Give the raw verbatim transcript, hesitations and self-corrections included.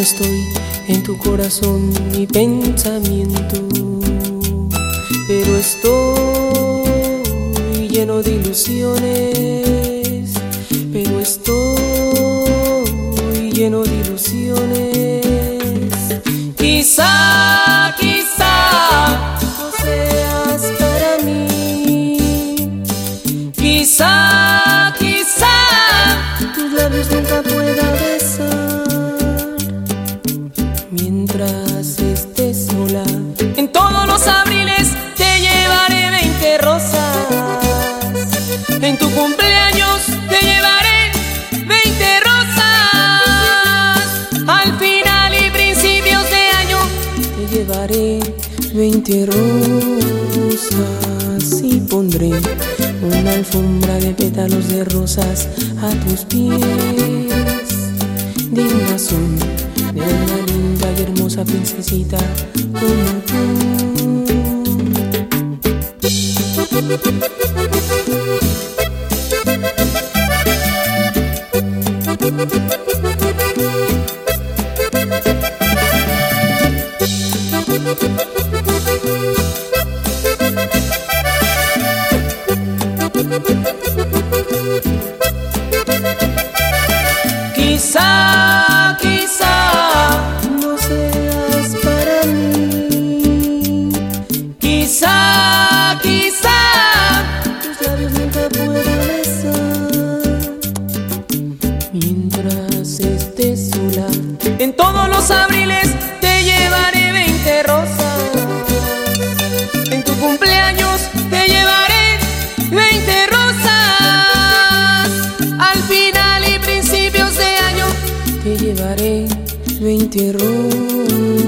estoy en tu corazón mi pensamiento, pero estoy lleno de ilusiones, pero estoy lleno de ilusiones. Quizá, quizá no seas para mí, quizá, quizá tus labios nunca pueda besar mientras estés sola. En todos los abriles te llevaré veinte rosas, en tu cumpleaños te llevaré veinte rosas, al final y principios de año te llevaré veinte rosas y pondré una alfombra de pétalos de rosas a tus pies, dignas son de una linda y hermosa princesita como tú. Quizá, quizá no seas para mí, quizá, quizá tus labios nunca pueda besar mientras estés sola. En todos los abriles te llevaré veinte rosas, en tu cumpleaños te llevaré veinte rosas, al final y principios de año te llevaré veinte rosas.